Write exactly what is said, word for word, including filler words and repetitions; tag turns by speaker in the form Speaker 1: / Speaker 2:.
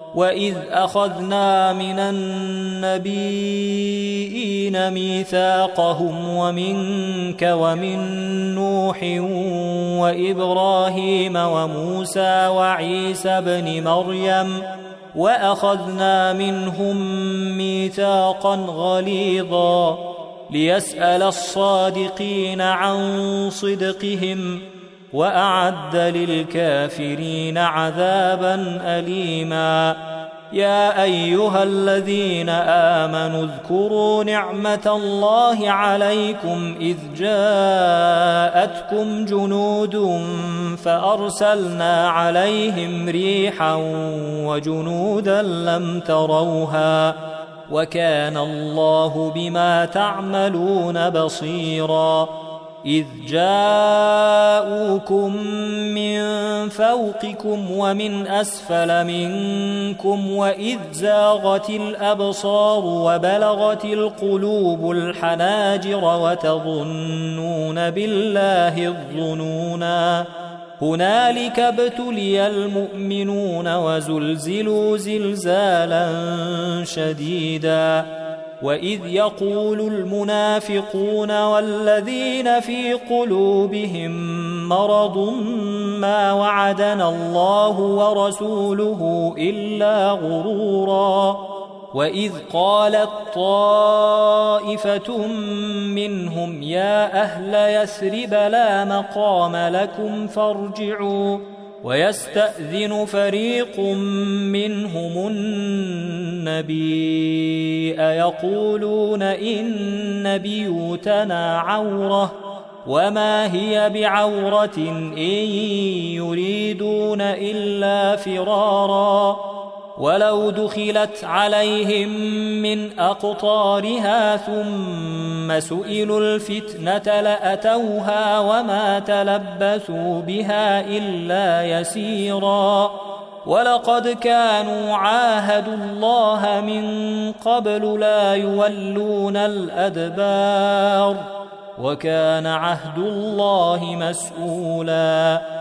Speaker 1: وإذ أخذنا من النبيين ميثاقهم ومنك ومن نوح وإبراهيم وموسى وعيسى بن مريم وأخذنا منهم ميثاقا غليظا ليسأل الصادقين عن صدقهم وأعد للكافرين عذابا أليما. يا أيها الذين آمنوا اذكروا نعمة الله عليكم إذ جاءتكم جنود فأرسلنا عليهم ريحا وجنودا لم تروها وكان الله بما تعملون بصيرا. إذ جاءوكم من فوقكم ومن أسفل منكم وإذ زاغت الأبصار وبلغت القلوب الحناجر وتظنون بالله الظنونا هنالك ابتلي المؤمنون وزلزلوا زلزالا شديدا. وإذ يقول المنافقون والذين في قلوبهم مرض ما وعدنا الله ورسوله إلا غرورا. وإذ قالت طائفة منهم يا أهل يثرب لا مقام لكم فارجعوا ويستأذن فريق منهم النبي يقولون إن بيوتنا عورة وما هي بعورة إن يريدون إلا فرارا ولو دخلت عليهم من أقطارها ثم سئلوا الفتنة لأتوها وما تلبثوا بها إلا يسيرا. ولقد كانوا عاهدوا الله من قبل لا يولون الأدبار وكان عهد الله مسؤولا.